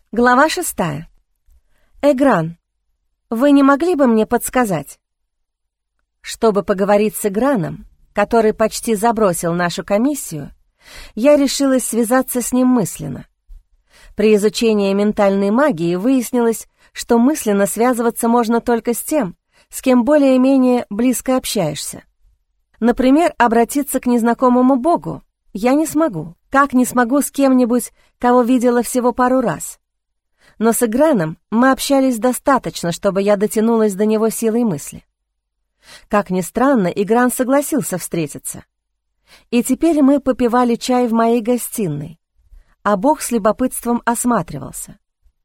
Глава 6. Эгран, вы не могли бы мне подсказать? Чтобы поговорить с Эграном, который почти забросил нашу комиссию, я решилась связаться с ним мысленно. При изучении ментальной магии выяснилось, что мысленно связываться можно только с тем, с кем более-менее близко общаешься. Например, обратиться к незнакомому богу я не смогу, как не смогу с кем-нибудь, кого видела всего пару раз. Но с Эграном мы общались достаточно, чтобы я дотянулась до него силой мысли. Как ни странно, Эгран согласился встретиться. И теперь мы попивали чай в моей гостиной, а бог с любопытством осматривался.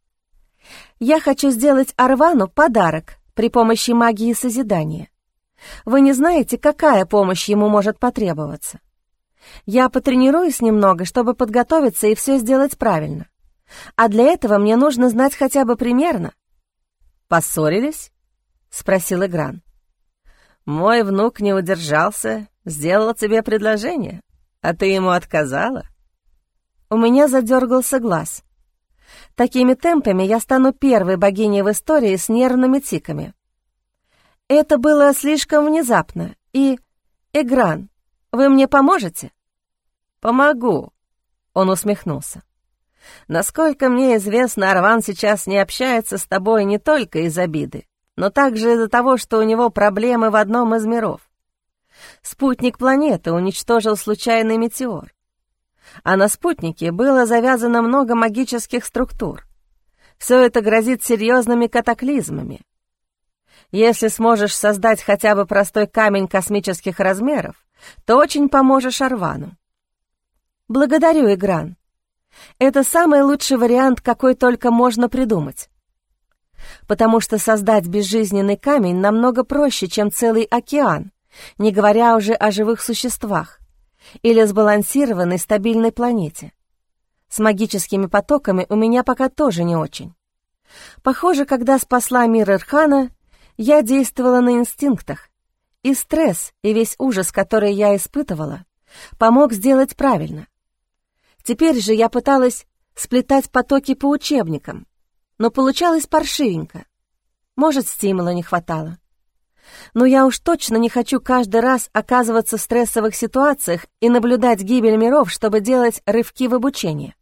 «Я хочу сделать Арвану подарок при помощи магии созидания. Вы не знаете, какая помощь ему может потребоваться? Я потренируюсь немного, чтобы подготовиться и все сделать правильно. А для этого мне нужно знать хотя бы примерно». «Поссорились?» — спросил Эгран. «Мой внук не удержался, сделал тебе предложение, а ты ему отказала?» У меня задергался глаз. Такими темпами я стану первой богиней в истории с нервными тиками. Это было слишком внезапно, и... «Эгран, вы мне поможете?» «Помогу», — он усмехнулся. «Насколько мне известно, Арван сейчас не общается с тобой не только из обиды, но также из-за того, что у него проблемы в одном из миров. Спутник планеты уничтожил случайный метеор. А на спутнике было завязано много магических структур. Все это грозит серьезными катаклизмами. Если сможешь создать хотя бы простой камень космических размеров, то очень поможешь Арвану». «Благодарю, Эгран. Это самый лучший вариант, какой только можно придумать. Потому что создать безжизненный камень намного проще, чем целый океан, не говоря уже о живых существах или сбалансированной стабильной планете. С магическими потоками у меня пока тоже не очень. Похоже, когда спасла мир Ирхана, я действовала на инстинктах, и стресс, и весь ужас, который я испытывала, помог сделать правильно. Теперь же я пыталась сплетать потоки по учебникам, но получалось паршивенько. Может, стимула не хватало. Но я уж точно не хочу каждый раз оказываться в стрессовых ситуациях и наблюдать гибель миров, чтобы делать рывки в обучении.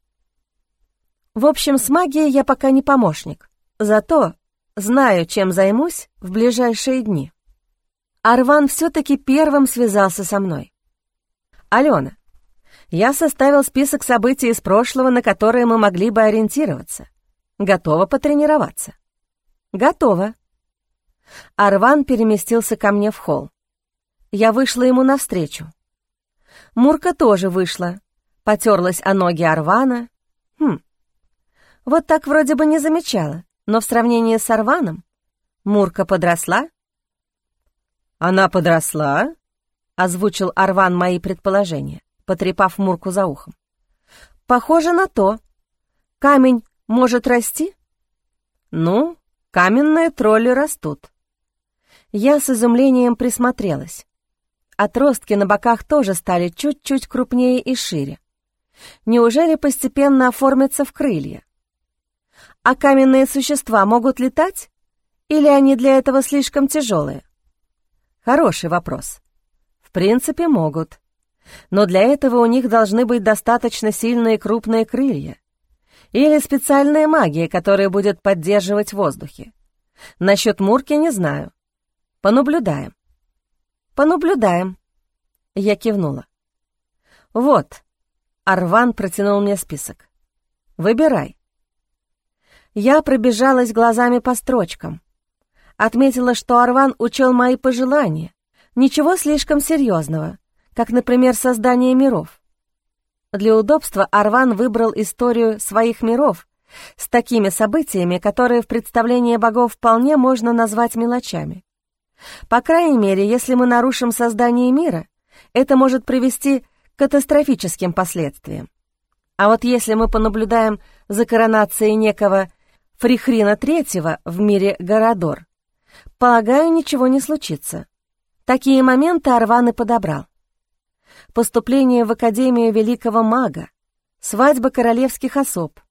В общем, с магией я пока не помощник, зато знаю, чем займусь в ближайшие дни. Арван все-таки первым связался со мной. «Алена, я составил список событий из прошлого, на которые мы могли бы ориентироваться. Готова потренироваться?» «Готова». Арван переместился ко мне в холл. Я вышла ему навстречу. Мурка тоже вышла, потерлась о ноги Арвана. Вот так вроде бы не замечала, но в сравнении с Арваном Мурка подросла. «Она подросла?» — озвучил Арван мои предположения, потрепав Мурку за ухом. «Похоже на то. Камень может расти?» «Ну, каменные тролли растут». Я с изумлением присмотрелась. Отростки на боках тоже стали чуть-чуть крупнее и шире. Неужели постепенно оформятся в крылья? А каменные существа могут летать? Или они для этого слишком тяжелые? Хороший вопрос. В принципе, могут. Но для этого у них должны быть достаточно сильные крупные крылья. Или специальная магия, которая будет поддерживать в воздухе. Насчет Мурки не знаю. Понаблюдаем. Понаблюдаем. Я кивнула. Вот. Арван протянул мне список. Выбирай. Я пробежалась глазами по строчкам. Отметила, что Арван учел мои пожелания. Ничего слишком серьезного, как, например, создание миров. Для удобства Арван выбрал историю своих миров с такими событиями, которые в представлении богов вполне можно назвать мелочами. По крайней мере, если мы нарушим создание мира, это может привести к катастрофическим последствиям. А вот если мы понаблюдаем за коронацией некого Фрихрина III в мире Горадор, полагаю, ничего не случится. Такие моменты Арван и подобрал. Поступление в Академию Великого Мага, свадьба королевских особ.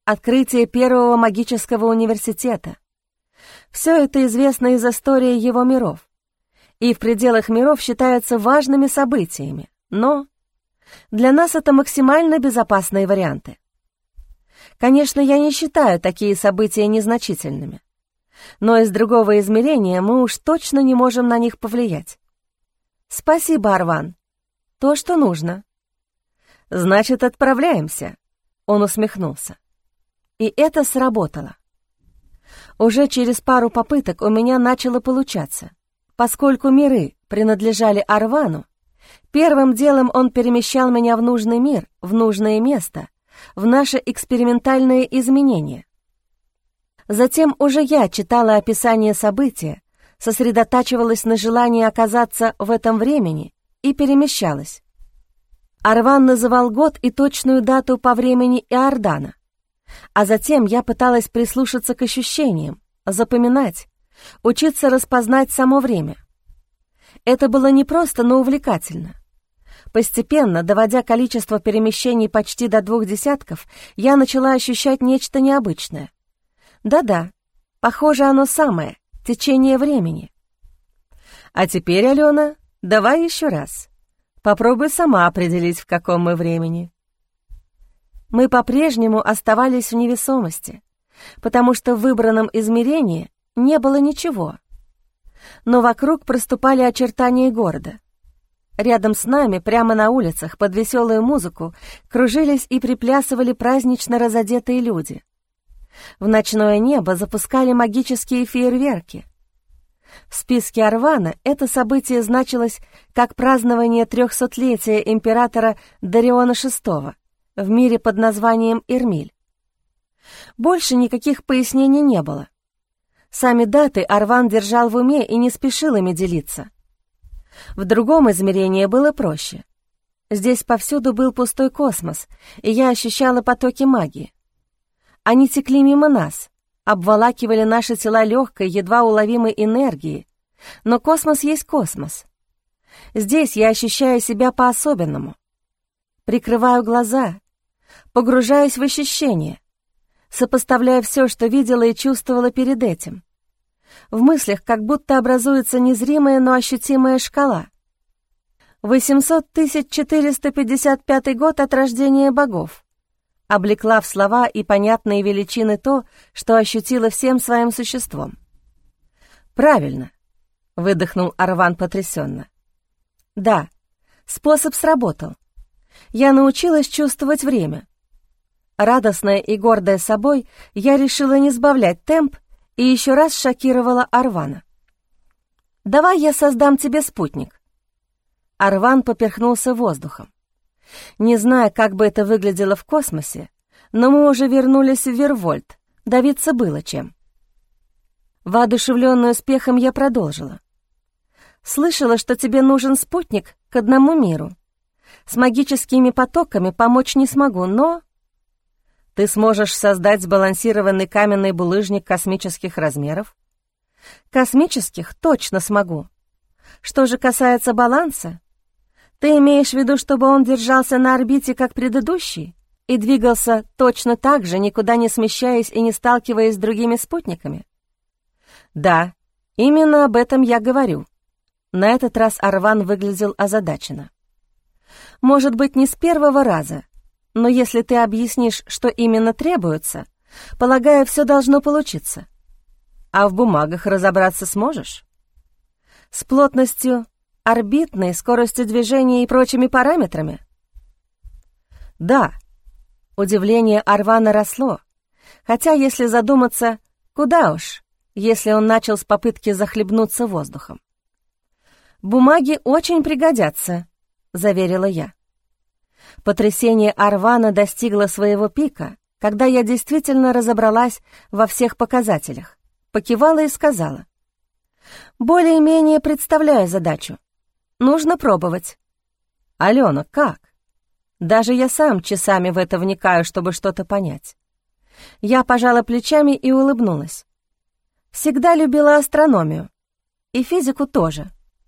открытие первого магического университета. Все это известно из истории его миров, и в пределах миров считаются важными событиями, но для нас это максимально безопасные варианты. Конечно, я не считаю такие события незначительными, но из другого измерения мы уж точно не можем на них повлиять. Спасибо, Арван. То, что нужно. Значит, отправляемся. Он усмехнулся. И это сработало. Уже через пару попыток у меня начало получаться. Поскольку миры принадлежали Арвану, первым делом он перемещал меня в нужный мир, в нужное место, в наше экспериментальное изменение. Затем уже я читала описание события, сосредотачивалась на желании оказаться в этом времени и перемещалась. Арван называл год и точную дату по времени Иордана, а затем я пыталась прислушаться к ощущениям, запоминать, учиться распознать само время. Это было непросто, но увлекательно. Постепенно, доводя количество перемещений почти до 2 десятков, я начала ощущать нечто необычное. Да-да, похоже, оно самое — течение времени. А теперь, Алена, давай еще раз. Попробуй сама определить, в каком мы времени. Мы по-прежнему оставались в невесомости, потому что в выбранном измерении не было ничего. Но вокруг проступали очертания города. Рядом с нами, прямо на улицах, под веселую музыку, кружились и приплясывали празднично разодетые люди. В ночное небо запускали магические фейерверки. В списке Арвана это событие значилось как празднование 300-летия императора Дариона VI в мире под названием Ирмиль. Больше никаких пояснений не было. Сами даты Арван держал в уме и не спешил ими делиться. В другом измерении было проще. Здесь повсюду был пустой космос, и я ощущала потоки магии. Они текли мимо нас, обволакивали наши тела легкой, едва уловимой энергией, но космос есть космос. Здесь я ощущаю себя по-особенному. Прикрываю глаза, погружаюсь в ощущения, сопоставляя все, что видела и чувствовала перед этим. В мыслях как будто образуется незримая, но ощутимая шкала. 800 455 год от рождения богов. Облекла в слова и понятные величины то, что ощутила всем своим существом. «Правильно», — выдохнул Арван потрясенно. «Да, способ сработал. Я научилась чувствовать время. Радостная и гордая собой, я решила не сбавлять темп и еще раз шокировала Арвана. «Давай я создам тебе спутник». Арван поперхнулся воздухом. Не зная, как бы это выглядело в космосе, но мы уже вернулись в Вервольт, давиться было чем. Воодушевленная успехом, я продолжила. «Слышала, что тебе нужен спутник к одному миру. С магическими потоками помочь не смогу, но...» «Ты сможешь создать сбалансированный каменный булыжник космических размеров?» «Космических точно смогу. Что же касается баланса, ты имеешь в виду, чтобы он держался на орбите, как предыдущий, и двигался точно так же, никуда не смещаясь и не сталкиваясь с другими спутниками?» «Да, именно об этом я говорю». На этот раз Арван выглядел озадаченно. «Может быть, не с первого раза, но если ты объяснишь, что именно требуется, полагаю, все должно получиться. А в бумагах разобраться сможешь? С плотностью орбитной, скоростью движения и прочими параметрами?» «Да». Удивление Арвана росло, хотя, если задуматься, куда уж, если он начал с попытки захлебнуться воздухом. «Бумаги очень пригодятся», — заверила я. Потрясение Арвана достигло своего пика, когда я действительно разобралась во всех показателях, покивала и сказала: «Более-менее представляю задачу. Нужно пробовать». «Алена, как?» Даже я сам часами в это вникаю, чтобы что-то понять. Я пожала плечами и улыбнулась. Всегда любила астрономию. И физику тоже.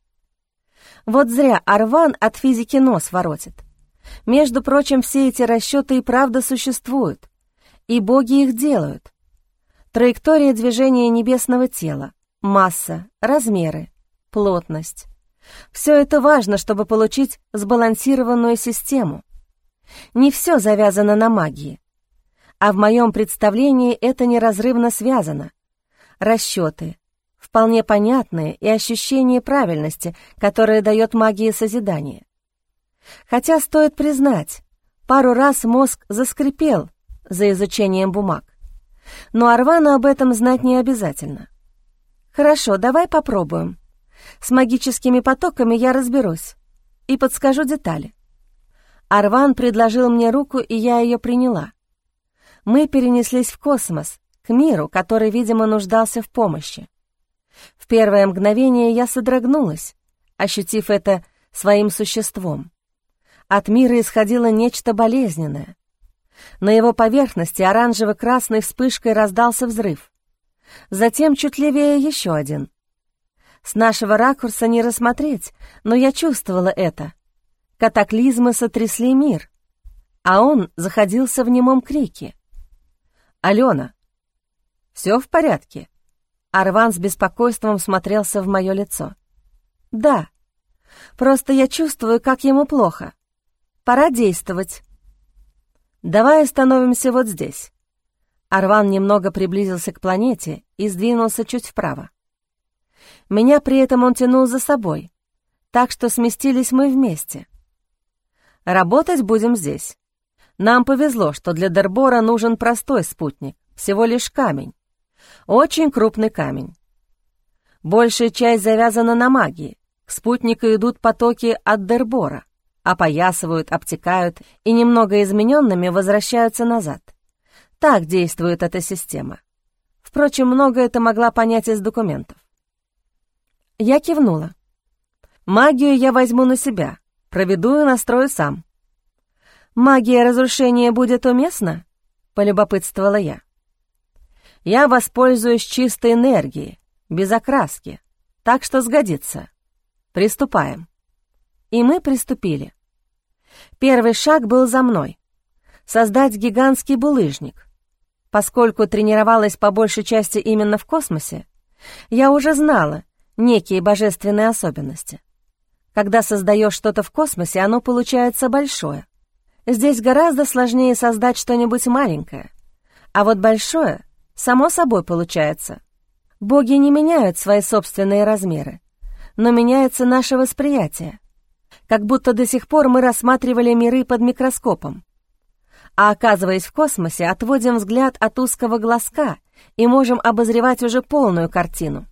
Вот зря Арван от физики нос воротит. Между прочим, все эти расчеты и правда существуют. И боги их делают. Траектория движения небесного тела, масса, размеры, плотность. Все это важно, чтобы получить сбалансированную систему. Не все завязано на магии. А в моем представлении это неразрывно связано. Расчеты, вполне понятные, и ощущение правильности, которое дает магия созидания. Хотя, стоит признать, пару раз мозг заскрипел за изучением бумаг. Но Арвану об этом знать не обязательно. Хорошо, давай попробуем. С магическими потоками я разберусь и подскажу детали. Арван предложил мне руку, и я ее приняла. Мы перенеслись в космос, к миру, который, видимо, нуждался в помощи. В первое мгновение я содрогнулась, ощутив это своим существом. От мира исходило нечто болезненное. На его поверхности оранжево-красной вспышкой раздался взрыв. Затем чуть левее еще один. С нашего ракурса не рассмотреть, но я чувствовала это. Катаклизмы сотрясли мир, а он заходился в немом крике. «Алена, все в порядке?» Арван с беспокойством смотрелся в мое лицо. «Да, просто я чувствую, как ему плохо. Пора действовать». «Давай остановимся вот здесь». Арван немного приблизился к планете и сдвинулся чуть вправо. Меня при этом он тянул за собой, так что сместились мы вместе. «Работать будем здесь. Нам повезло, что для Дербора нужен простой спутник, всего лишь камень. Очень крупный камень. Большая часть завязана на магии. К спутнику идут потоки от Дербора, опоясывают, обтекают и немного измененными возвращаются назад. Так действует эта система. Впрочем, многое ты могла понять из документов». Я кивнула. «Магию я возьму на себя, проведу и настрою сам». «Магия разрушения будет уместна?» — полюбопытствовала я. «Я воспользуюсь чистой энергией, без окраски, так что сгодится. Приступаем». И мы приступили. Первый шаг был за мной — создать гигантский булыжник. Поскольку тренировалась по большей части именно в космосе, я уже знала некие божественные особенности. Когда создаешь что-то в космосе, оно получается большое. Здесь гораздо сложнее создать что-нибудь маленькое. А вот большое само собой получается. Боги не меняют свои собственные размеры, но меняется наше восприятие. Как будто до сих пор мы рассматривали миры под микроскопом. А оказываясь в космосе, отводим взгляд от узкого глазка и можем обозревать уже полную картину.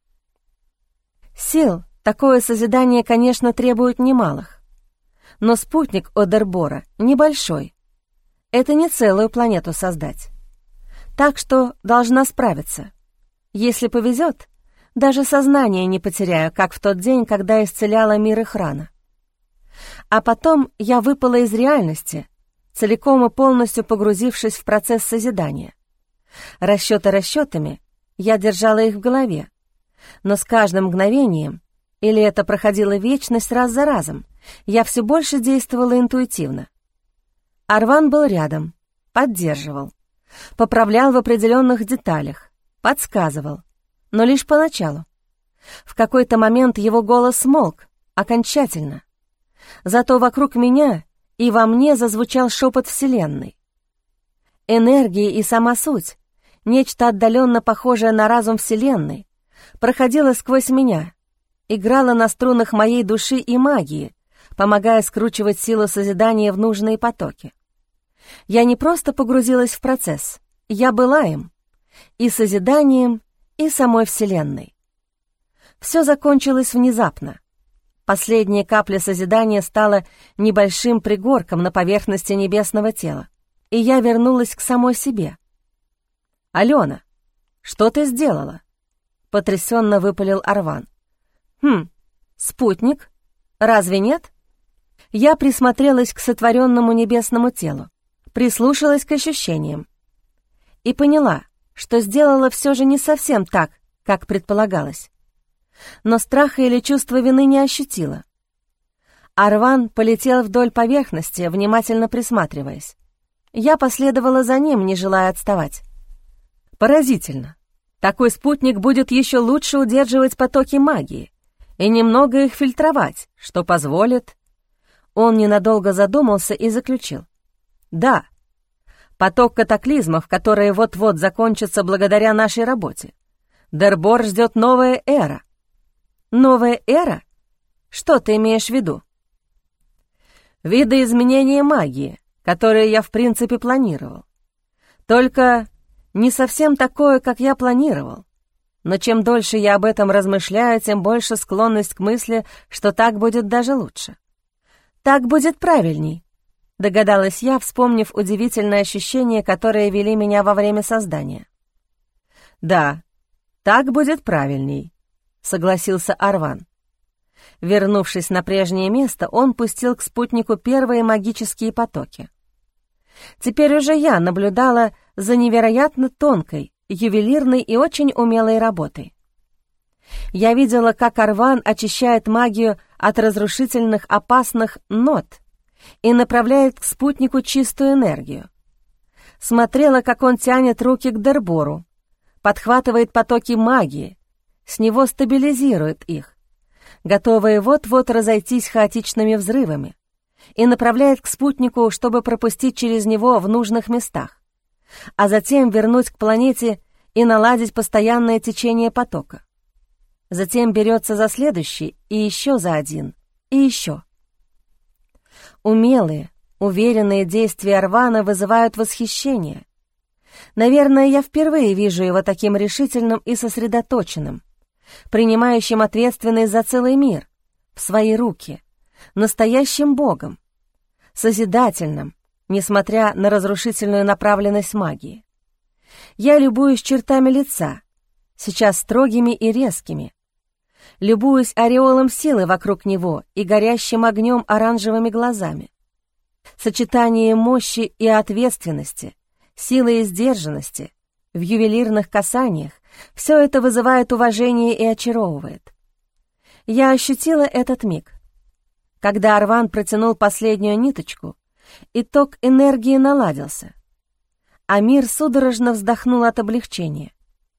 Сил такое созидание, конечно, требует немалых. Но спутник Одербора небольшой. Это не целую планету создать. Так что должна справиться. Если повезет, даже сознание не потеряю, как в тот день, когда исцеляла мир Ихрана. А потом я выпала из реальности, целиком и полностью погрузившись в процесс созидания. Расчеты расчетами, я держала их в голове, но с каждым мгновением, или это проходила вечность раз за разом, я все больше действовала интуитивно. Арван был рядом, поддерживал, поправлял в определенных деталях, подсказывал, но лишь поначалу. В какой-то момент его голос смолк, окончательно. Зато вокруг меня и во мне зазвучал шепот Вселенной. Энергия и сама суть, нечто отдаленно похожее на разум Вселенной, проходила сквозь меня, играла на струнах моей души и магии, помогая скручивать силу созидания в нужные потоки. Я не просто погрузилась в процесс, я была им, и созиданием, и самой Вселенной. Все закончилось внезапно. Последняя капля созидания стала небольшим пригорком на поверхности небесного тела, и я вернулась к самой себе. «Алена, что ты сделала?» — потрясенно выпалил Арван. Спутник? Разве нет?» Я присмотрелась к сотворенному небесному телу, прислушалась к ощущениям и поняла, что сделала все же не совсем так, как предполагалось. Но страха или чувства вины не ощутила. Арван полетел вдоль поверхности, внимательно присматриваясь. Я последовала за ним, не желая отставать. Поразительно. Такой спутник будет еще лучше удерживать потоки магии и немного их фильтровать, что позволит... Он ненадолго задумался и заключил. Да, поток катаклизмов, которые вот-вот закончатся благодаря нашей работе. Дербор ждет новая эра. Новая эра? Что ты имеешь в виду? Видоизменение магии, которые я в принципе планировал. Только не совсем такое, как я планировал. Но чем дольше я об этом размышляю, тем больше склонность к мысли, что так будет даже лучше. «Так будет правильней», — догадалась я, вспомнив удивительное ощущение, которое вели меня во время создания. «Да, так будет правильней», — согласился Арван. Вернувшись на прежнее место, он пустил к спутнику первые магические потоки. Теперь уже я наблюдала за невероятно тонкой, ювелирной и очень умелой работой. Я видела, как Арван очищает магию от разрушительных опасных нот и направляет к спутнику чистую энергию. Смотрела, как он тянет руки к Дербору, подхватывает потоки магии, с него стабилизирует их, готовые вот-вот разойтись хаотичными взрывами, и направляет к спутнику, чтобы пропустить через него в нужных местах, а затем вернуть к планете и наладить постоянное течение потока. Затем берется за следующий, и еще за один, и еще. Умелые, уверенные действия Арвана вызывают восхищение. Наверное, я впервые вижу его таким решительным и сосредоточенным, принимающим ответственность за целый мир в свои руки, настоящим богом, созидательным, несмотря на разрушительную направленность магии. Я любуюсь чертами лица, сейчас строгими и резкими, любуюсь ореолом силы вокруг него и горящим огнем оранжевыми глазами. Сочетание мощи и ответственности, силы и сдержанности в ювелирных касаниях — все это вызывает уважение и очаровывает. Я ощутила этот миг. Когда Арван протянул последнюю ниточку, и ток энергии наладился, а мир судорожно вздохнул от облегчения.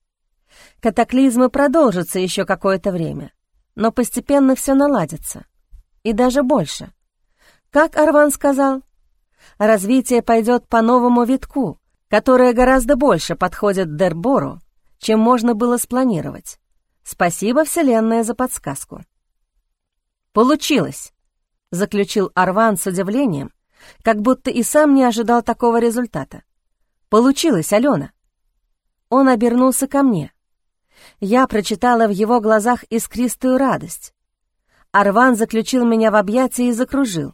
Катаклизмы продолжатся еще какое-то время, но постепенно все наладится. И даже больше. Как Арван сказал, развитие пойдет по новому витку, которое гораздо больше подходит Дербору, чем можно было спланировать. Спасибо, Вселенная, за подсказку. «Получилось», — заключил Арван с удивлением, как будто и сам не ожидал такого результата. «Получилось, Алена». Он обернулся ко мне. Я прочитала в его глазах искристую радость. Арван заключил меня в объятия и закружил.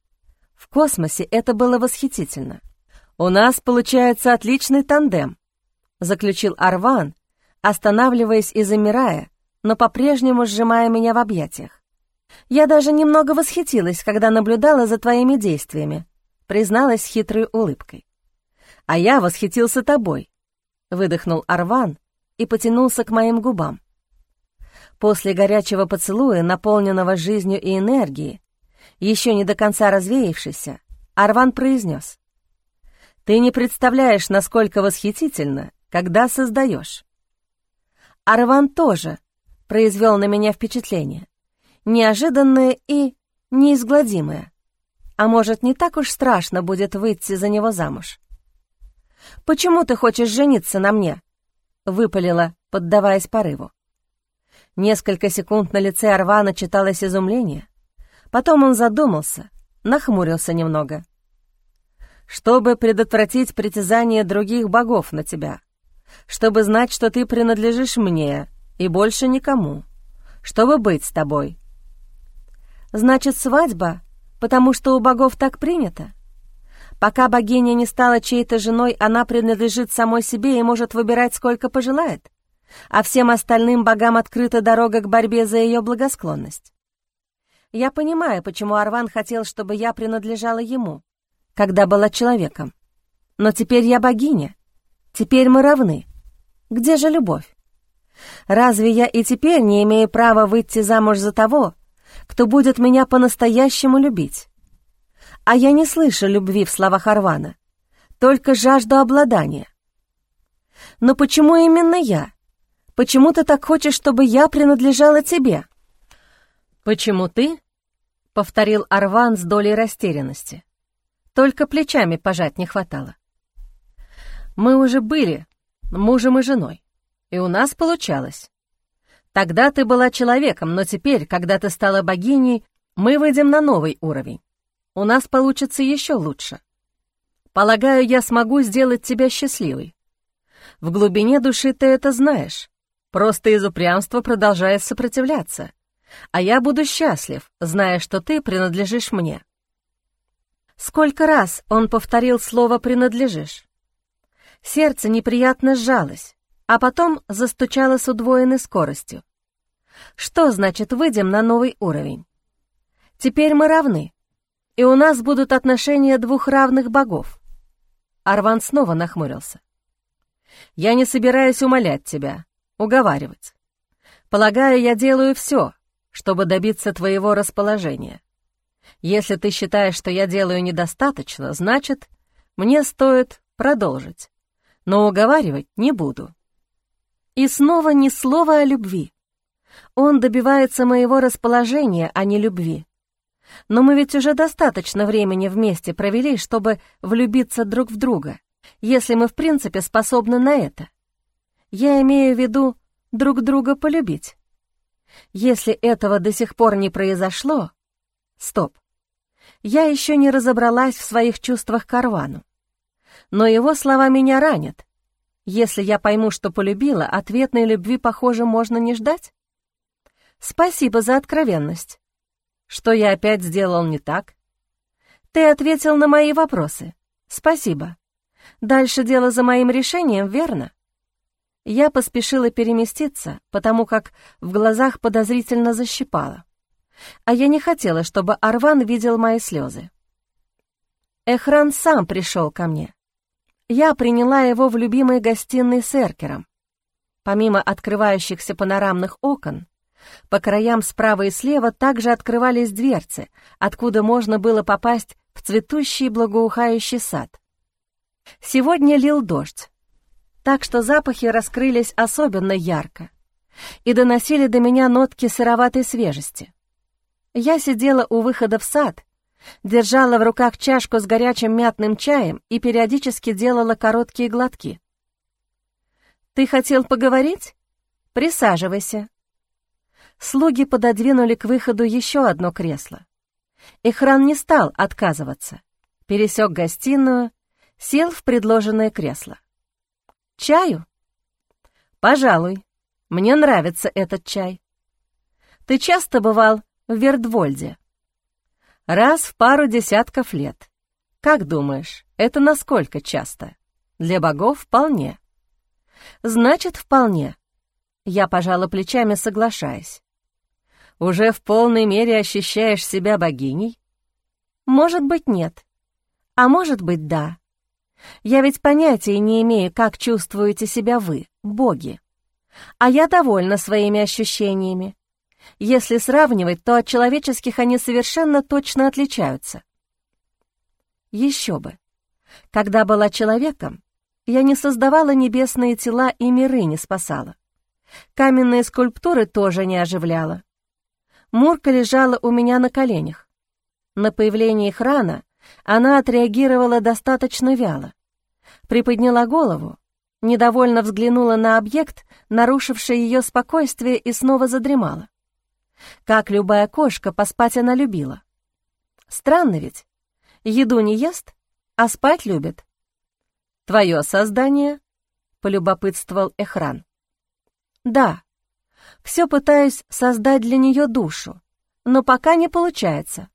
В космосе это было восхитительно. «У нас получается отличный тандем», — заключил Арван, останавливаясь и замирая, но по-прежнему сжимая меня в объятиях. «Я даже немного восхитилась, когда наблюдала за твоими действиями», — призналась хитрой улыбкой. «А я восхитился тобой», — выдохнул Арван и потянулся к моим губам. После горячего поцелуя, наполненного жизнью и энергией, еще не до конца развеявшийся, Арван произнес: «Ты не представляешь, насколько восхитительно, когда создаешь». Арван тоже произвел на меня впечатление, неожиданное и неизгладимое. А может, не так уж страшно будет выйти за него замуж? «Почему ты хочешь жениться на мне?» — выпалила, поддаваясь порыву. Несколько секунд на лице Арвана читалось изумление. Потом он задумался, нахмурился немного. «Чтобы предотвратить притязание других богов на тебя, чтобы знать, что ты принадлежишь мне и больше никому, чтобы быть с тобой». «Значит, свадьба, потому что у богов так принято? Пока богиня не стала чьей-то женой, она принадлежит самой себе и может выбирать, сколько пожелает, а всем остальным богам открыта дорога к борьбе за ее благосклонность. Я понимаю, почему Арван хотел, чтобы я принадлежала ему, когда была человеком. Но теперь я богиня, теперь мы равны. Где же любовь? Разве я и теперь не имею права выйти замуж за того, кто будет меня по-настоящему любить? А я не слышу любви в словах Арвана, только жажду обладания. Но почему именно я? Почему ты так хочешь, чтобы я принадлежала тебе? Почему ты? Повторил Арван с долей растерянности. Только плечами пожать не хватало. Мы уже были мужем и женой, и у нас получалось. Тогда ты была человеком, но теперь, когда ты стала богиней, мы выйдем на новый уровень. У нас получится еще лучше. Полагаю, я смогу сделать тебя счастливой. В глубине души ты это знаешь, просто из упрямства продолжаешь сопротивляться, а я буду счастлив, зная, что ты принадлежишь мне». Сколько раз он повторил слово «принадлежишь». Сердце неприятно сжалось, а потом застучало с удвоенной скоростью. Что значит «выйдем на новый уровень»? Теперь мы равны, и у нас будут отношения двух равных богов. Арван снова нахмурился. «Я не собираюсь умолять тебя, уговаривать. Полагаю, я делаю все, чтобы добиться твоего расположения. Если ты считаешь, что я делаю недостаточно, значит, мне стоит продолжить, но уговаривать не буду». И снова ни слова о любви. Он добивается моего расположения, а не любви. Но мы ведь уже достаточно времени вместе провели, чтобы влюбиться друг в друга, если мы в принципе способны на это. Я имею в виду друг друга полюбить. Если этого до сих пор не произошло... Стоп. Я еще не разобралась в своих чувствах к Арвану. Но его слова меня ранят. Если я пойму, что полюбила, ответной любви, похоже, можно не ждать. Спасибо за откровенность. Что я опять сделал не так? Ты ответил на мои вопросы. Спасибо. Дальше дело за моим решением, верно? Я поспешила переместиться, потому как в глазах подозрительно защипало. А я не хотела, чтобы Арван видел мои слезы. Эхран сам пришел ко мне. Я приняла его в любимой гостиной с эркером. Помимо открывающихся панорамных окон, по краям справа и слева также открывались дверцы, откуда можно было попасть в цветущий благоухающий сад. Сегодня лил дождь, так что запахи раскрылись особенно ярко и доносили до меня нотки сыроватой свежести. Я сидела у выхода в сад, держала в руках чашку с горячим мятным чаем и периодически делала короткие глотки. «Ты хотел поговорить? Присаживайся». Слуги пододвинули к выходу еще одно кресло. Эхран не стал отказываться, пересек гостиную, сел в предложенное кресло. «Чаю?» «Пожалуй, мне нравится этот чай. Ты часто бывал в Вердвольде?» «Раз в пару десятков лет. Как думаешь, это насколько часто?» «Для богов вполне». «Значит, вполне». Я пожала плечами, соглашаясь. «Уже в полной мере ощущаешь себя богиней?» «Может быть, нет. А может быть, да. Я ведь понятия не имею, как чувствуете себя вы, боги. А я довольна своими ощущениями. Если сравнивать, то от человеческих они совершенно точно отличаются». Еще бы. Когда была человеком, я не создавала небесные тела и миры не спасала. Каменные скульптуры тоже не оживляла. Мурка лежала у меня на коленях. На появление Эхрана она отреагировала достаточно вяло. Приподняла голову, недовольно взглянула на объект, нарушивший ее спокойствие, и снова задремала. Как любая кошка, поспать она любила. Странно ведь, еду не ест, а спать любит. «Твое создание?» — полюбопытствовал Эхран. «Да, все пытаюсь создать для нее душу, но пока не получается».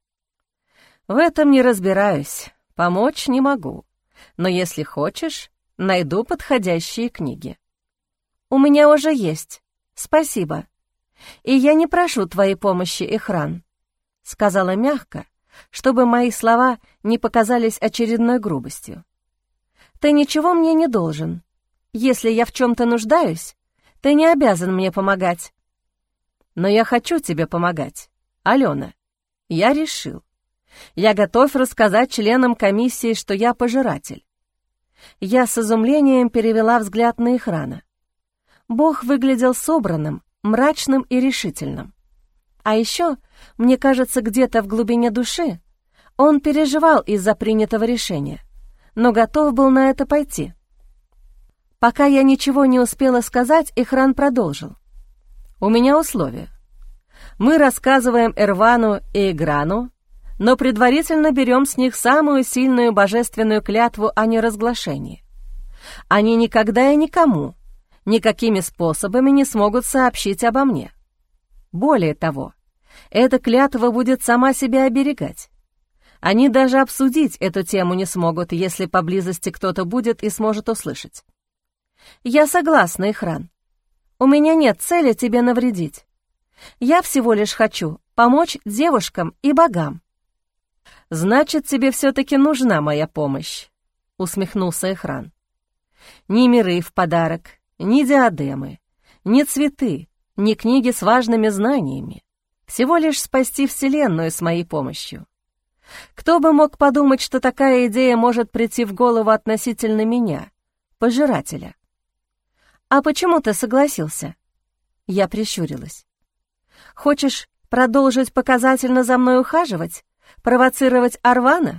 «В этом не разбираюсь, помочь не могу, но если хочешь, найду подходящие книги». «У меня уже есть, спасибо. И я не прошу твоей помощи, Эхран», — сказала мягко, чтобы мои слова не показались очередной грубостью. «Ты ничего мне не должен. Если я в чем-то нуждаюсь, ты не обязан мне помогать». «Но я хочу тебе помогать, Алена. Я решил. Я готов рассказать членам комиссии, что я пожиратель. Я с изумлением перевела взгляд на Эхрана. Бог выглядел собранным, мрачным и решительным. А еще, мне кажется, где-то в глубине души он переживал из-за принятого решения, но готов был на это пойти. Пока я ничего не успела сказать, Эхран продолжил. «У меня условие. Мы рассказываем Эрвану и Эграну, но предварительно берем с них самую сильную божественную клятву о неразглашении. Они никогда и никому, никакими способами не смогут сообщить обо мне. Более того, эта клятва будет сама себя оберегать. Они даже обсудить эту тему не смогут, если поблизости кто-то будет и сможет услышать. Я согласна, Эхран. У меня нет цели тебе навредить. Я всего лишь хочу помочь девушкам и богам». «Значит, тебе все-таки нужна моя помощь», — усмехнулся Эхран. «Ни миры в подарок, ни диадемы, ни цветы, ни книги с важными знаниями. Всего лишь спасти Вселенную с моей помощью. Кто бы мог подумать, что такая идея может прийти в голову относительно меня, пожирателя?» «А почему ты согласился?» Я прищурилась. «Хочешь продолжить показательно за мной ухаживать, провоцировать Арвана?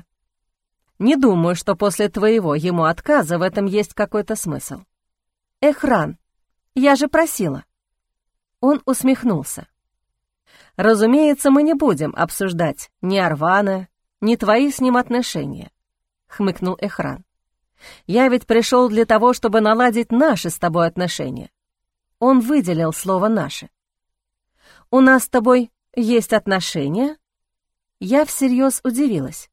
Не думаю, что после твоего ему отказа в этом есть какой-то смысл». «Эхран, я же просила». Он усмехнулся. «Разумеется, мы не будем обсуждать ни Арвана, ни твои с ним отношения», — хмыкнул Эхран. «Я ведь пришел для того, чтобы наладить наши с тобой отношения». Он выделил слово «наши». «У нас с тобой есть отношения?» Я всерьез удивилась.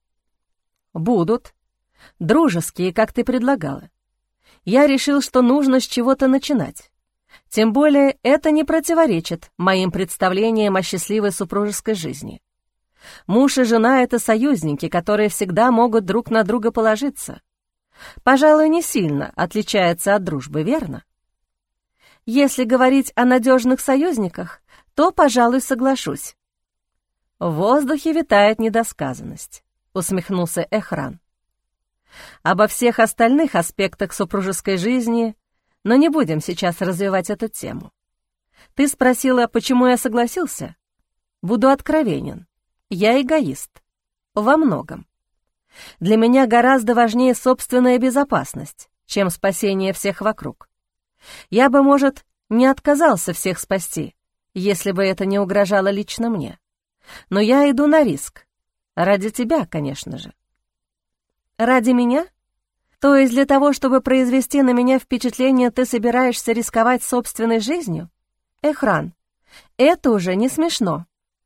«Будут. Дружеские, как ты предлагала. Я решил, что нужно с чего-то начинать. Тем более это не противоречит моим представлениям о счастливой супружеской жизни. Муж и жена — это союзники, которые всегда могут друг на друга положиться. Пожалуй, не сильно отличается от дружбы, верно? Если говорить о надежных союзниках, то, пожалуй, соглашусь». «В воздухе витает недосказанность», — усмехнулся Эхран. «Обо всех остальных аспектах супружеской жизни, но не будем сейчас развивать эту тему. Ты спросила, почему я согласился? Буду откровенен. Я эгоист. Во многом. Для меня гораздо важнее собственная безопасность, чем спасение всех вокруг. Я бы, может, не отказался всех спасти, если бы это не угрожало лично мне. Но я иду на риск. Ради тебя, конечно же». «Ради меня? То есть для того, чтобы произвести на меня впечатление, ты собираешься рисковать собственной жизнью? Эхран, это уже не смешно».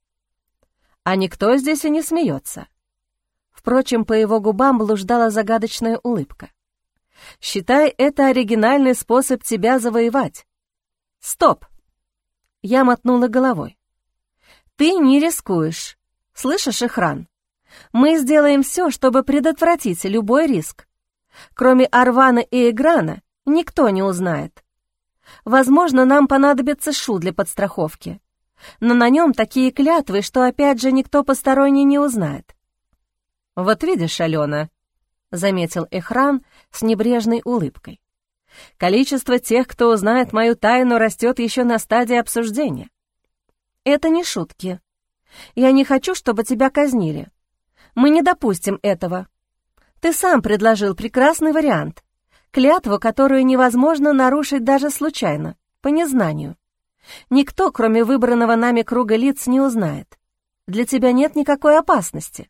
«А никто здесь и не смеется». Впрочем, по его губам блуждала загадочная улыбка. «Считай, это оригинальный способ тебя завоевать». «Стоп!» Я мотнула головой. «Ты не рискуешь. Слышишь, Эхран? Мы сделаем все, чтобы предотвратить любой риск. Кроме Арвана и Эграна никто не узнает. Возможно, нам понадобится Шу для подстраховки, но на нем такие клятвы, что опять же никто посторонний не узнает». «Вот видишь, Алена», — заметил Эхран с небрежной улыбкой, «количество тех, кто узнает мою тайну, растет еще на стадии обсуждения». «Это не шутки. Я не хочу, чтобы тебя казнили. Мы не допустим этого. Ты сам предложил прекрасный вариант. Клятву, которую невозможно нарушить даже случайно, по незнанию. Никто, кроме выбранного нами круга лиц, не узнает. Для тебя нет никакой опасности».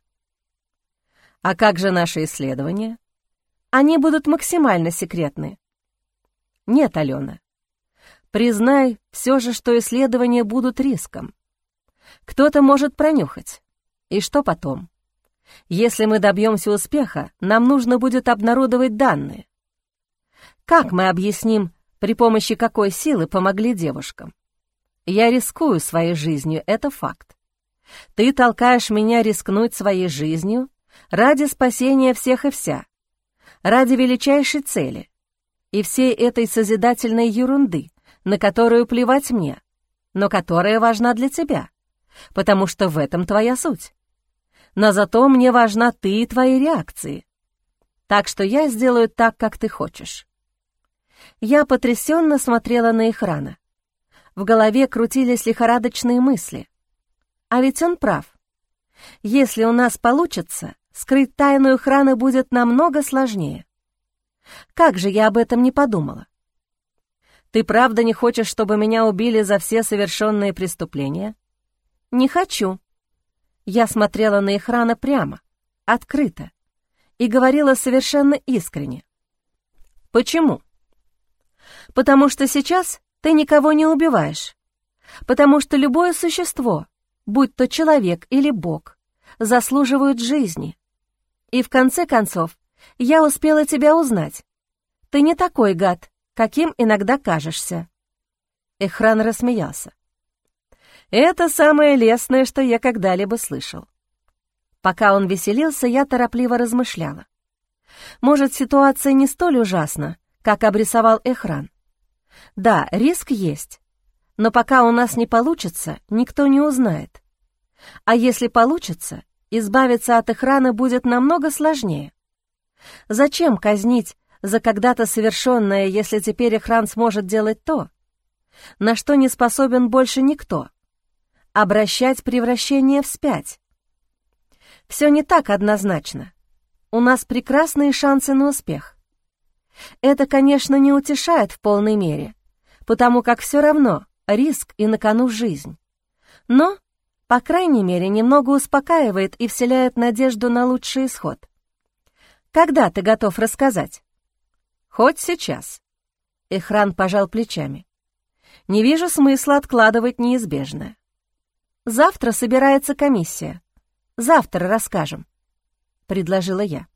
«А как же наши исследования?» «Они будут максимально секретны». «Нет, Алена. Признай все же, что исследования будут риском. Кто-то может пронюхать. И что потом? Если мы добьемся успеха, нам нужно будет обнародовать данные. Как мы объясним, при помощи какой силы помогли девушкам? Я рискую своей жизнью, это факт. Ты толкаешь меня рискнуть своей жизнью ради спасения всех и вся, ради величайшей цели и всей этой созидательной ерунды, на которую плевать мне, но которая важна для тебя, потому что в этом твоя суть. Но зато мне важна ты и твои реакции». Так что я сделаю так, как ты хочешь». Я потрясенно смотрела на Эхрана. В голове крутились лихорадочные мысли. А ведь он прав. Если у нас получится, скрыть тайну Эхрана будет намного сложнее. Как же я об этом не подумала? «Ты правда не хочешь, чтобы меня убили за все совершенные преступления?» «Не хочу». Я смотрела на Эхрана прямо, открыто, и говорила совершенно искренне. «Почему?» «Потому что сейчас ты никого не убиваешь. Потому что любое существо, будь то человек или бог, заслуживают жизни. И в конце концов, я успела тебя узнать. Ты не такой гад, каким иногда кажешься». Эхран рассмеялся. «Это самое лестное, что я когда-либо слышал». Пока он веселился, я торопливо размышляла. Может, ситуация не столь ужасна, как обрисовал Эхран. Да, риск есть, но пока у нас не получится, никто не узнает. А если получится, избавиться от Эхрана будет намного сложнее. Зачем казнить за когда-то совершенное, если теперь Эхран сможет делать то, на что не способен больше никто? Обращать превращение вспять. Все не так однозначно. У нас прекрасные шансы на успех. Это, конечно, не утешает в полной мере, потому как все равно риск и на кону жизнь. Но, по крайней мере, немного успокаивает и вселяет надежду на лучший исход. Когда ты готов рассказать? Хоть сейчас. Эхран пожал плечами. Не вижу смысла откладывать неизбежное. Завтра собирается комиссия. Завтра расскажем, предложила я.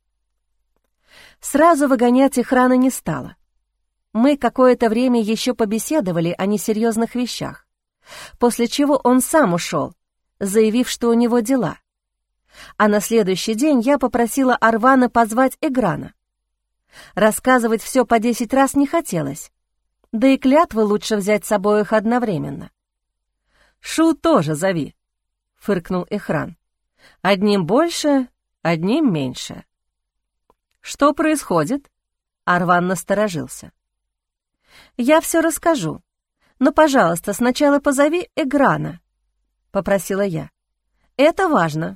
Сразу выгонять Эхрана не стала. Мы какое-то время еще побеседовали о несерьезных вещах, после чего он сам ушел, заявив, что у него дела. А на следующий день я попросила Арвана позвать Эграна. Рассказывать все по 10 раз не хотелось, да и клятвы лучше взять с обоих одновременно. «Шу тоже зови», — фыркнул Эхран. «Одним больше, одним меньше». «Что происходит?» — Арван насторожился. «Я все расскажу, но, пожалуйста, сначала позови Эграна», — попросила я. «Это важно».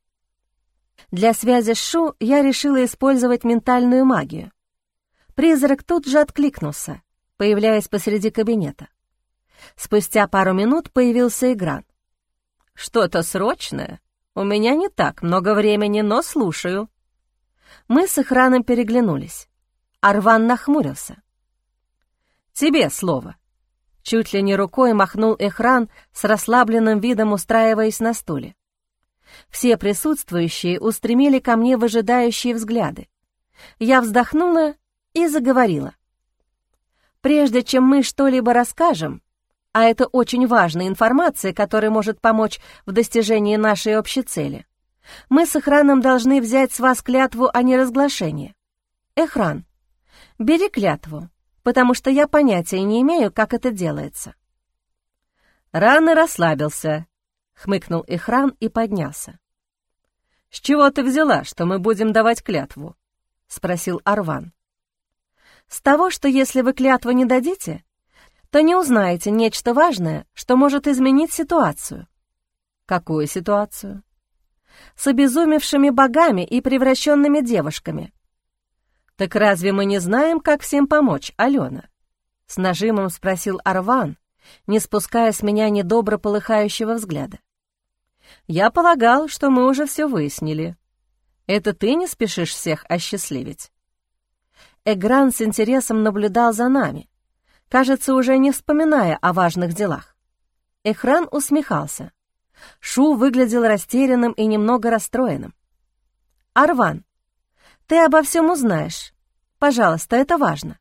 Для связи с Шу я решила использовать ментальную магию. Призрак тут же откликнулся, появляясь посреди кабинета. Спустя пару минут появился Эгран. «Что-то срочное? У меня не так много времени, но слушаю». Мы с Эхраном переглянулись. Арван нахмурился. «Тебе слово». Чуть ли не рукой махнул Эхран с расслабленным видом, устраиваясь на стуле. Все присутствующие устремили ко мне выжидающие взгляды. Я вздохнула и заговорила. «Прежде чем мы что-либо расскажем, а это очень важная информация, которая может помочь в достижении нашей общей цели, мы с Эхраном должны взять с вас клятву о неразглашении. Эхран, бери клятву, потому что я понятия не имею, как это делается». «Рано расслабился», — хмыкнул Эхран и поднялся. «С чего ты взяла, что мы будем давать клятву?» — спросил Арван. «С того, что если вы клятву не дадите, то не узнаете нечто важное, что может изменить ситуацию». «Какую ситуацию?» «С обезумевшими богами и превращенными девушками». «Так разве мы не знаем, как всем помочь, Алена?» — с нажимом спросил Арван, не спуская с меня недобро полыхающего взгляда. «Я полагал, что мы уже все выяснили. Это ты не спешишь всех осчастливить?» Эгран с интересом наблюдал за нами, кажется, уже не вспоминая о важных делах. Эхран усмехался. Шу выглядел растерянным и немного расстроенным. «Арван, ты обо всем узнаешь. Пожалуйста, это важно».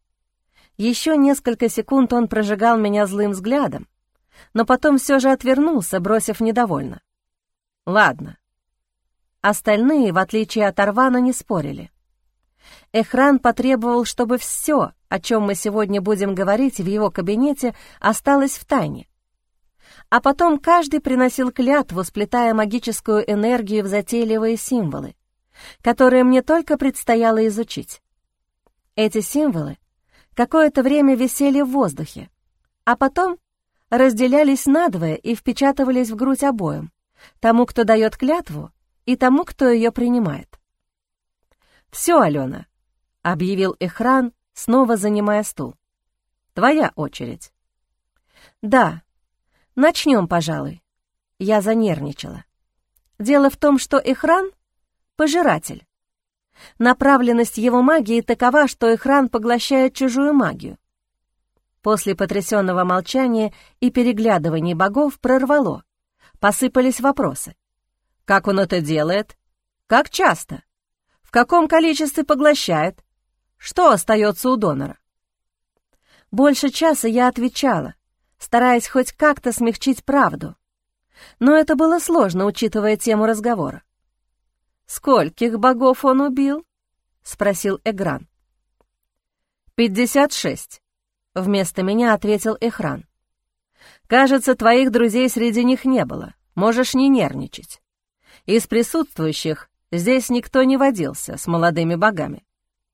Еще несколько секунд он прожигал меня злым взглядом, но потом все же отвернулся, бросив недовольно: «Ладно». Остальные, в отличие от Арвана, не спорили. Эхран потребовал, чтобы все, о чем мы сегодня будем говорить в его кабинете, осталось в тайне. А потом каждый приносил клятву, сплетая магическую энергию в затейливые символы, которые мне только предстояло изучить. Эти символы какое-то время висели в воздухе, а потом разделялись надвое и впечатывались в грудь обоим, тому, кто дает клятву, и тому, кто ее принимает. «Все, Алена», — объявил Эхран, снова занимая стул. «Твоя очередь». «Да, начнем, пожалуй». Я занервничала. Дело в том, что Эхран — пожиратель. Направленность его магии такова, что Эхран поглощает чужую магию. После потрясенного молчания и переглядываний богов прорвало. Посыпались вопросы. Как он это делает? Как часто? В каком количестве поглощает? Что остается у донора? Больше часа я отвечала, стараясь хоть как-то смягчить правду. Но это было сложно, учитывая тему разговора. «Скольких богов он убил?» — спросил Эгран. 56, — вместо меня ответил Эхран. «Кажется, твоих друзей среди них не было. Можешь не нервничать. Из присутствующих здесь никто не водился с молодыми богами».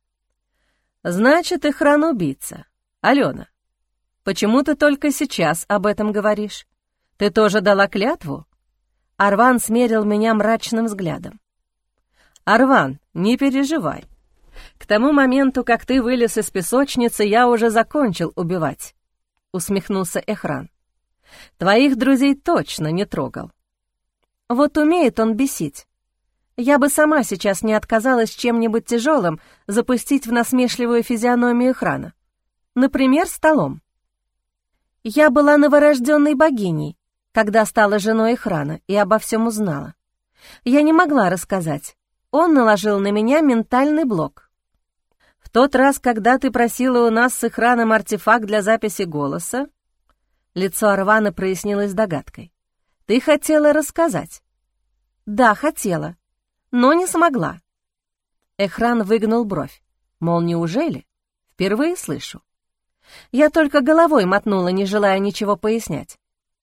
«Значит, Эхран убийца. Алена, почему ты только сейчас об этом говоришь? Ты тоже дала клятву?» Арван смерил меня мрачным взглядом. «Арван, не переживай. К тому моменту, как ты вылез из песочницы, я уже закончил убивать», — усмехнулся Эхран. «Твоих друзей точно не трогал». «Вот умеет он бесить. Я бы сама сейчас не отказалась чем-нибудь тяжелым запустить в насмешливую физиономию Эхрана. Например, столом. Я была новорожденной богиней, когда стала женой Эхрана и обо всем узнала. Я не могла рассказать. Он наложил на меня ментальный блок. В тот раз, когда ты просила у нас с Эхраном артефакт для записи голоса, лицо Арвана прояснилось догадкой. Ты хотела рассказать? Да, хотела, но не смогла. Эхран выгнул бровь, мол, неужели? Впервые слышу. Я только головой мотнула, не желая ничего пояснять.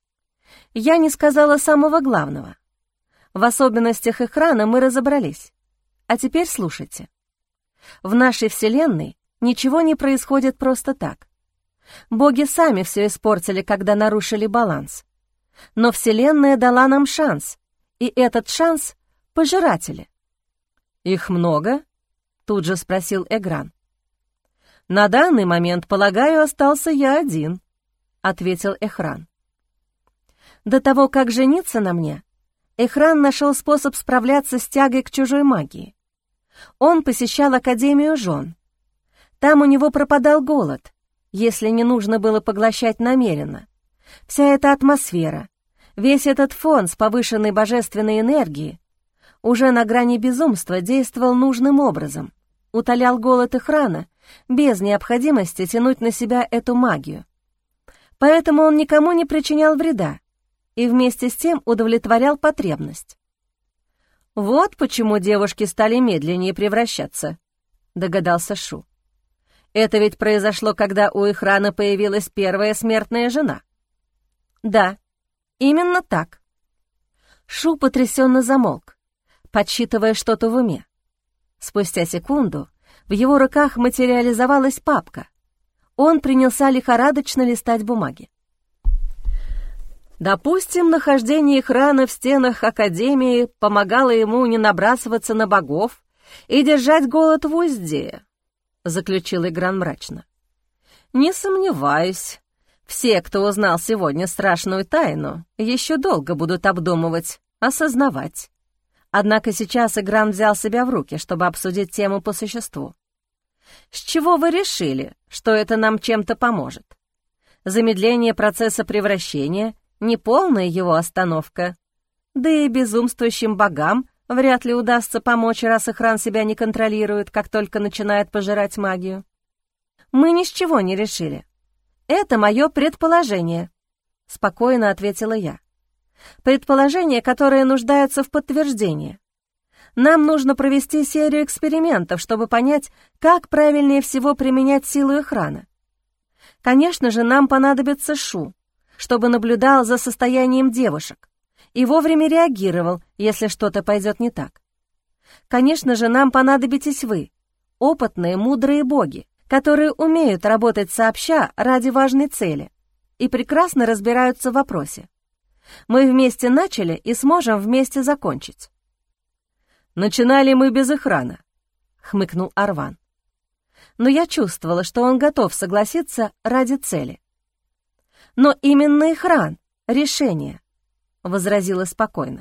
Я не сказала самого главного. В особенностях Эхрана мы разобрались. А теперь слушайте. В нашей Вселенной ничего не происходит просто так. Боги сами все испортили, когда нарушили баланс. Но Вселенная дала нам шанс, и этот шанс — пожиратели. «Их много?» — тут же спросил Эгран. «На данный момент, полагаю, остался я один», — ответил Эхран. До того, как жениться на мне, Эхран нашел способ справляться с тягой к чужой магии. Он посещал Академию жен. Там у него пропадал голод, если не нужно было поглощать намеренно. Вся эта атмосфера, весь этот фон с повышенной божественной энергией уже на грани безумства действовал нужным образом, утолял голод Эхрана без необходимости тянуть на себя эту магию. Поэтому он никому не причинял вреда и вместе с тем удовлетворял потребность. «Вот почему девушки стали медленнее превращаться», — догадался Шу. «Это ведь произошло, когда у Эхрана появилась первая смертная жена». «Да, именно так». Шу потрясенно замолк, подсчитывая что-то в уме. Спустя секунду в его руках материализовалась папка. Он принялся лихорадочно листать бумаги. «Допустим, нахождение Эхрана в стенах Академии помогало ему не набрасываться на богов и держать голод в узде», — заключил Эгран мрачно. «Не сомневаюсь, все, кто узнал сегодня страшную тайну, еще долго будут обдумывать, осознавать. Однако сейчас Эгран взял себя в руки, чтобы обсудить тему по существу. С чего вы решили, что это нам чем-то поможет? Замедление процесса превращения — неполная его остановка. Да и безумствующим богам вряд ли удастся помочь, раз Эхран себя не контролирует, как только начинает пожирать магию. Мы ни с чего не решили. Это мое предположение, — спокойно ответила я. Предположение, которое нуждается в подтверждении. Нам нужно провести серию экспериментов, чтобы понять, как правильнее всего применять силу Эхрана. Конечно же, нам понадобится Шу, чтобы наблюдал за состоянием девушек и вовремя реагировал, если что-то пойдет не так. Конечно же, нам понадобитесь вы, опытные, мудрые боги, которые умеют работать сообща ради важной цели и прекрасно разбираются в вопросе. Мы вместе начали и сможем вместе закончить». «Начинали мы без охраны», — хмыкнул Арван. Но я чувствовала, что он готов согласиться ради цели. «Но именно Ихран — решение», — возразила спокойно.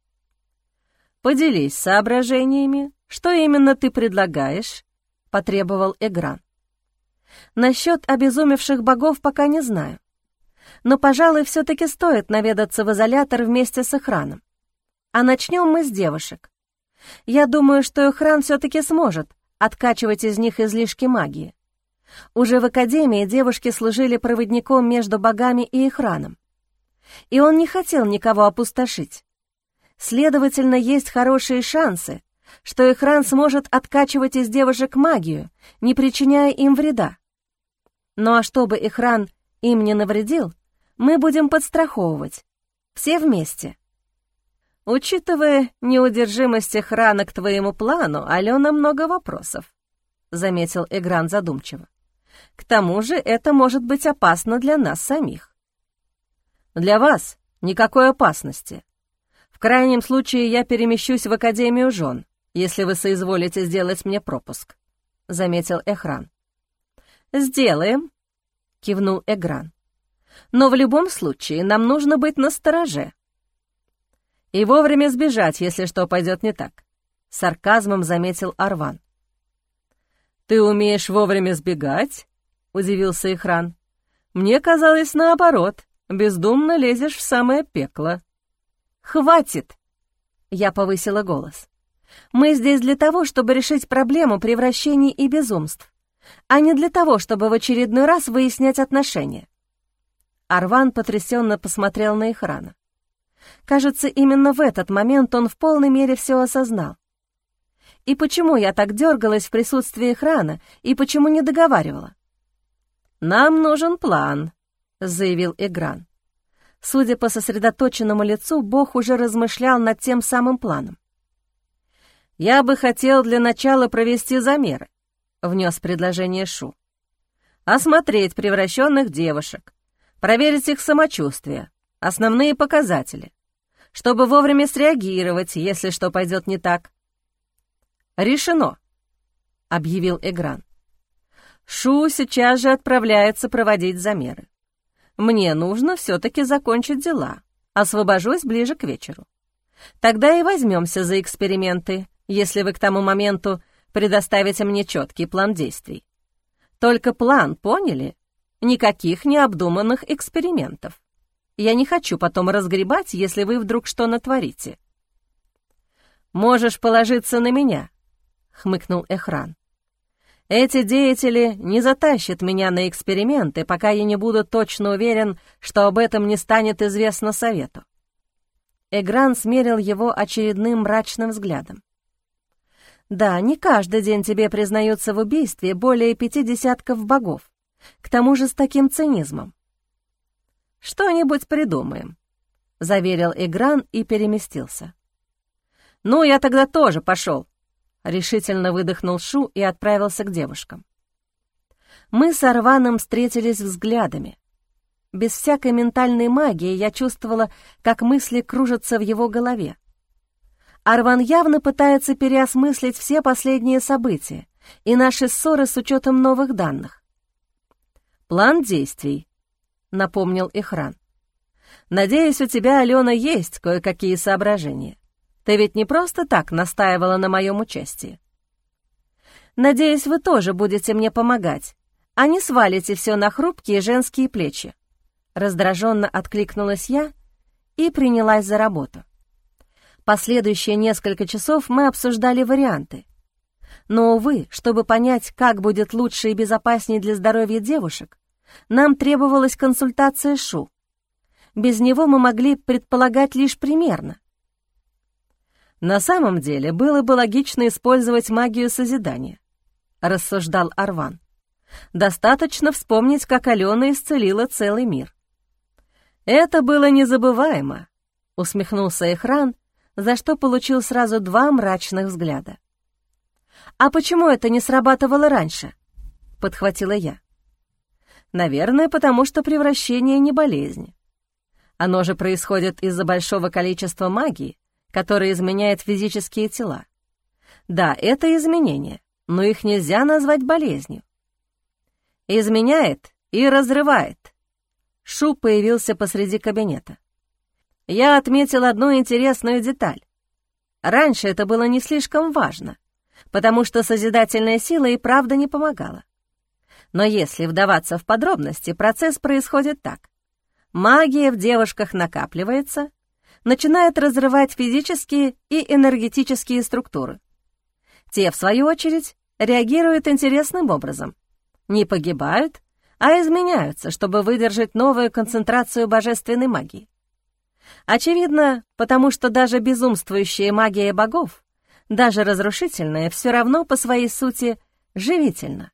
«Поделись соображениями. Что именно ты предлагаешь?» — потребовал Эгран. «Насчет обезумевших богов пока не знаю. Но, пожалуй, все-таки стоит наведаться в изолятор вместе с Ихраном. А начнем мы с девушек. Я думаю, что Ихран все-таки сможет откачивать из них излишки магии. Уже в Академии девушки служили проводником между богами и Ихраном. И он не хотел никого опустошить. Следовательно, есть хорошие шансы, что Ихран сможет откачивать из девушек магию, не причиняя им вреда. Ну а чтобы Ихран им не навредил, мы будем подстраховывать. Все вместе. «Учитывая неудержимость Ихрана к твоему плану, Алена, много вопросов», — заметил Эгран задумчиво. «К тому же это может быть опасно для нас самих». «Для вас никакой опасности. В крайнем случае я перемещусь в Академию жен, если вы соизволите сделать мне пропуск», — заметил Ихран. «Сделаем», — кивнул Эгран. «Но в любом случае нам нужно быть настороже». «И вовремя сбежать, если что пойдет не так», — сарказмом заметил Арван. «Ты умеешь вовремя сбегать?» — удивился Ихран. «Мне казалось, наоборот, бездумно лезешь в самое пекло». «Хватит!» — я повысила голос. «Мы здесь для того, чтобы решить проблему превращений и безумств, а не для того, чтобы в очередной раз выяснять отношения». Арван потрясенно посмотрел на Ихрана. Кажется, именно в этот момент он в полной мере все осознал. И почему я так дергалась в присутствии Ихрана, и почему не договаривала? «Нам нужен план», — заявил Эгран. Судя по сосредоточенному лицу, Бог уже размышлял над тем самым планом. «Я бы хотел для начала провести замеры», — внес предложение Шу. «Осмотреть превращенных девушек, проверить их самочувствие, основные показатели, чтобы вовремя среагировать, если что пойдет не так». «Решено», — объявил Эгран. «Шу сейчас же отправляется проводить замеры. Мне нужно все-таки закончить дела, освобожусь ближе к вечеру. Тогда и возьмемся за эксперименты, если вы к тому моменту предоставите мне четкий план действий. Только план, поняли? Никаких необдуманных экспериментов. Я не хочу потом разгребать, если вы вдруг что натворите». «Можешь положиться на меня», — хмыкнул Ихран. «Эти деятели не затащат меня на эксперименты, пока я не буду точно уверен, что об этом не станет известно совету». Эгран смерил его очередным мрачным взглядом. «Да, не каждый день тебе признаются в убийстве более 5 десятков богов, к тому же с таким цинизмом». «Что-нибудь придумаем», — заверил Эгран и переместился. «Ну, я тогда тоже пошел», — решительно выдохнул Шу и отправился к девушкам. Мы с Арваном встретились взглядами. Без всякой ментальной магии я чувствовала, как мысли кружатся в его голове. Арван явно пытается переосмыслить все последние события и наши ссоры с учетом новых данных. «План действий», — напомнил Ихран. «Надеюсь, у тебя, Алена, есть кое-какие соображения. Ты ведь не просто так настаивала на моем участии». «Надеюсь, вы тоже будете мне помогать, а не свалите все на хрупкие женские плечи». Раздраженно откликнулась я и принялась за работу. Последующие несколько часов мы обсуждали варианты. Но, увы, чтобы понять, как будет лучше и безопаснее для здоровья девушек, нам требовалась консультация Шу. Без него мы могли предполагать лишь примерно. «На самом деле, было бы логично использовать магию созидания», — рассуждал Арван. «Достаточно вспомнить, как Алена исцелила целый мир». «Это было незабываемо», — усмехнулся Ихран, за что получил сразу 2 мрачных взгляда. «А почему это не срабатывало раньше?» — подхватила я. «Наверное, потому что превращение не болезнь. Оно же происходит из-за большого количества магии, которая изменяет физические тела. Да, это изменения, но их нельзя назвать болезнью. Изменяет и разрывает». Шу появился посреди кабинета. Я отметил одну интересную деталь. Раньше это было не слишком важно, потому что созидательная сила и правда не помогала. Но если вдаваться в подробности, процесс происходит так. Магия в девушках накапливается, начинает разрывать физические и энергетические структуры. Те, в свою очередь, реагируют интересным образом. Не погибают, а изменяются, чтобы выдержать новую концентрацию божественной магии. Очевидно, потому что даже безумствующая магия богов, даже разрушительная, все равно по своей сути живительна.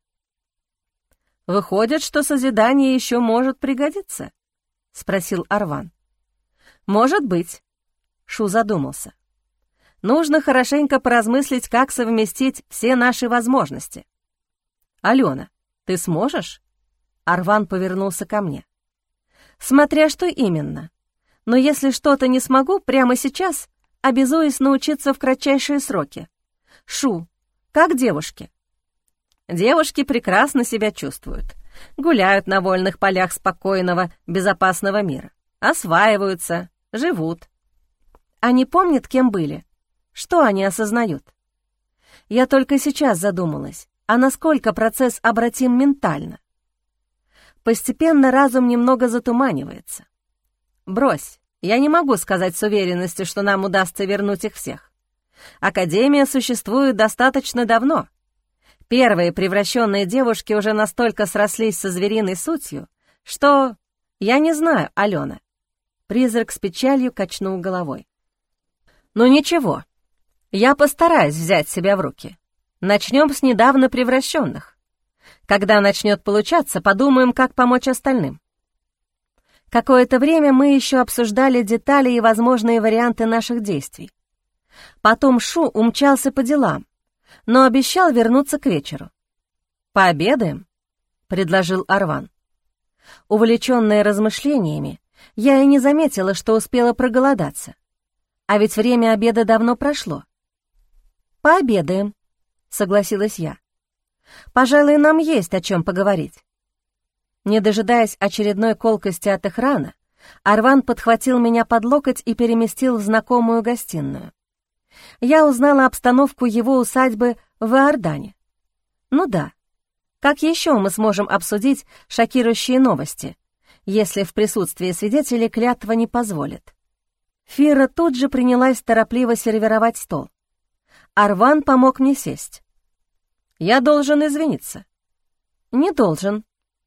«Выходит, что созидание еще может пригодиться?» — спросил Арван. «Может быть», — Шу задумался. «Нужно хорошенько поразмыслить, как совместить все наши возможности». «Алена, ты сможешь?» Арван повернулся ко мне. «Смотря что именно. Но если что-то не смогу прямо сейчас, обязуюсь научиться в кратчайшие сроки. Шу, как девушки?» «Девушки прекрасно себя чувствуют. Гуляют на вольных полях спокойного, безопасного мира. Осваиваются, живут. Они помнят, кем были? Что они осознают?» Я только сейчас задумалась, а насколько процесс обратим ментально. Постепенно разум немного затуманивается. Брось, я не могу сказать с уверенностью, что нам удастся вернуть их всех. Академия существует достаточно давно. Первые превращенные девушки уже настолько срослись со звериной сутью, что... Я не знаю, Алена. Призрак с печалью качнул головой. Ну ничего, я постараюсь взять себя в руки. Начнем с недавно превращенных. Когда начнет получаться, подумаем, как помочь остальным. Какое-то время мы еще обсуждали детали и возможные варианты наших действий. Потом Шу умчался по делам, но обещал вернуться к вечеру. «Пообедаем?» — предложил Арван. Увлеченная размышлениями, я и не заметила, что успела проголодаться. А ведь время обеда давно прошло. «Пообедаем», — согласилась я. «Пожалуй, нам есть о чем поговорить». Не дожидаясь очередной колкости от охраны, Арван подхватил меня под локоть и переместил в знакомую гостиную. Я узнала обстановку его усадьбы в Иордане. Ну да, как еще мы сможем обсудить шокирующие новости, если в присутствии свидетелей клятва не позволит? Фира тут же принялась торопливо сервировать стол. Арван помог мне сесть. «Я должен извиниться». «Не должен».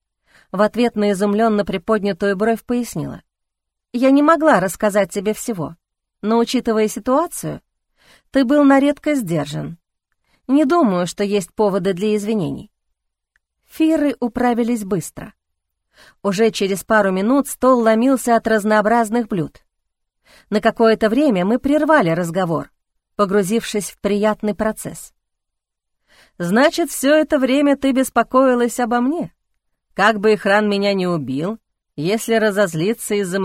В ответ на изумленно приподнятую бровь пояснила. «Я не могла рассказать тебе всего, но, учитывая ситуацию, ты был на редкость сдержан. Не думаю, что есть поводы для извинений». Фиры управились быстро. Уже через пару минут стол ломился от разнообразных блюд. На какое-то время мы прервали разговор, погрузившись в приятный процесс. «Значит, все это время ты беспокоилась обо мне? Как бы Ихран меня не убил, если разозлиться из-за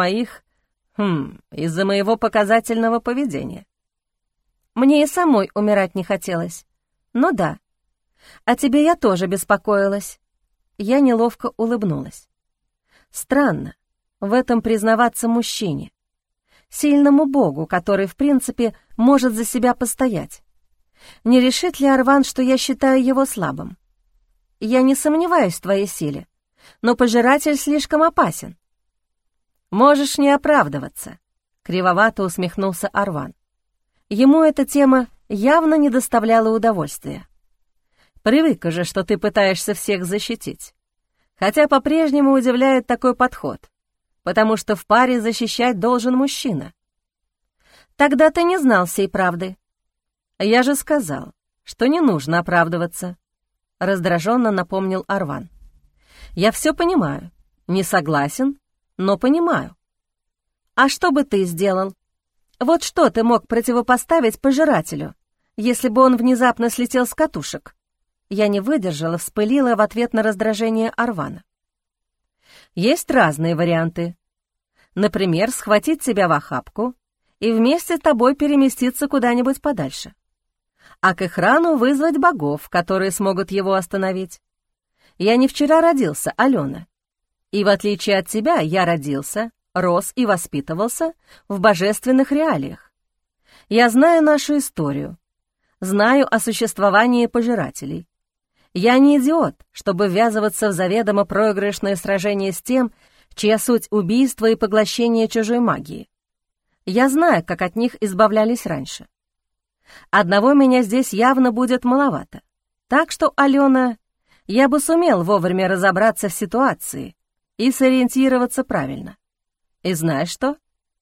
из-за моего показательного поведения?» Мне и самой умирать не хотелось. Ну да. О тебе я тоже беспокоилась. Я неловко улыбнулась. Странно в этом признаваться мужчине, сильному богу, который, в принципе, может за себя постоять. Не решит ли Арван, что я считаю его слабым? Я не сомневаюсь в твоей силе, но пожиратель слишком опасен. Можешь не оправдываться, — кривовато усмехнулся Арван. Ему эта тема явно не доставляла удовольствия. Привык уже, что ты пытаешься всех защитить. Хотя по-прежнему удивляет такой подход, потому что в паре защищать должен мужчина. Тогда ты не знал всей правды. Я же сказал, что не нужно оправдываться, — раздраженно напомнил Арван. Я все понимаю, не согласен, но понимаю. А что бы ты сделал? Вот что ты мог противопоставить пожирателю, если бы он внезапно слетел с катушек? Я не выдержала, вспылила в ответ на раздражение Арвана. Есть разные варианты. Например, схватить тебя в охапку и вместе с тобой переместиться куда-нибудь подальше. А к Эхрану вызвать богов, которые смогут его остановить. Я не вчера родился, Алена. И в отличие от тебя, я родился, рос и воспитывался в божественных реалиях. Я знаю нашу историю, знаю о существовании пожирателей. Я не идиот, чтобы ввязываться в заведомо проигрышное сражение с тем, чья суть убийство и поглощение чужой магии. Я знаю, как от них избавлялись раньше. Одного меня здесь явно будет маловато. Так что, Алена, я бы сумел вовремя разобраться в ситуации и сориентироваться правильно. И знаешь что?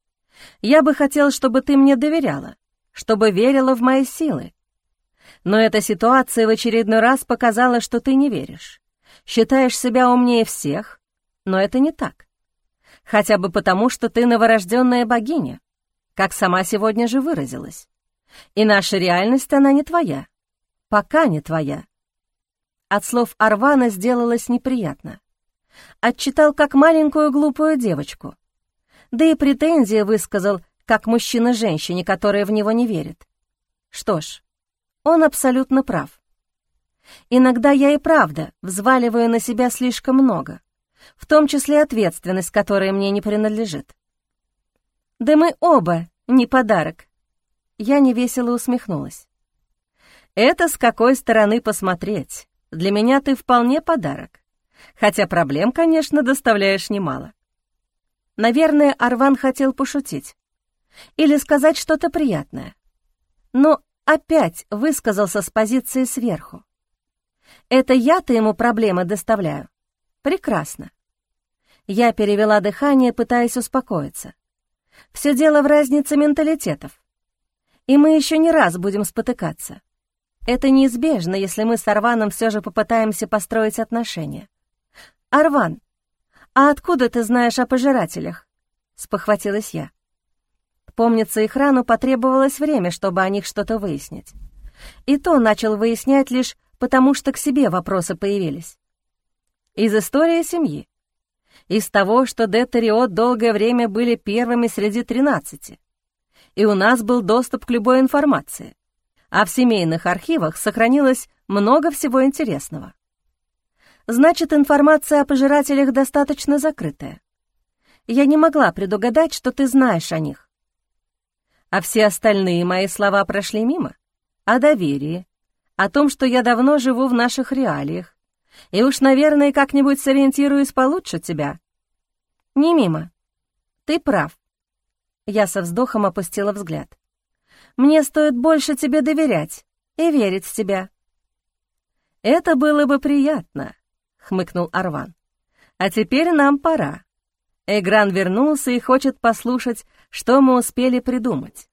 Я бы хотел, чтобы ты мне доверяла, чтобы верила в мои силы. Но эта ситуация в очередной раз показала, что ты не веришь. Считаешь себя умнее всех, но это не так. Хотя бы потому, что ты новорожденная богиня, как сама сегодня же выразилась. И наша реальность, она не твоя. Пока не твоя. От слов Арвана сделалось неприятно. Отчитал как маленькую глупую девочку. Да и претензии высказал, как мужчина женщине, которая в него не верит. Что ж, он абсолютно прав. Иногда я и правда взваливаю на себя слишком много, в том числе ответственность, которая мне не принадлежит. Да мы оба не подарок. Я невесело усмехнулась. Это с какой стороны посмотреть. Для меня ты вполне подарок. Хотя проблем, конечно, доставляешь немало. Наверное, Арван хотел пошутить. Или сказать что-то приятное. Но опять высказался с позиции сверху. Это я-то ему проблемы доставляю. Прекрасно. Я перевела дыхание, пытаясь успокоиться. Все дело в разнице менталитетов. И мы еще не раз будем спотыкаться. Это неизбежно, если мы с Арваном все же попытаемся построить отношения. «Арван, а откуда ты знаешь о пожирателях?» — спохватилась я. Помнится, Эхрану потребовалось время, чтобы о них что-то выяснить. И то начал выяснять лишь потому, что к себе вопросы появились. Из истории семьи. Из того, что Дет и Риот долгое время были первыми среди 13. И у нас был доступ к любой информации. А в семейных архивах сохранилось много всего интересного. Значит, информация о пожирателях достаточно закрытая. Я не могла предугадать, что ты знаешь о них. А все остальные мои слова прошли мимо. О доверии, о том, что я давно живу в наших реалиях, и уж, наверное, как-нибудь сориентируюсь получше тебя. Не мимо. Ты прав. Я со вздохом опустила взгляд. Мне стоит больше тебе доверять и верить в тебя. Это было бы приятно, хмыкнул Арван. А теперь нам пора. Эгран вернулся и хочет послушать, что мы успели придумать.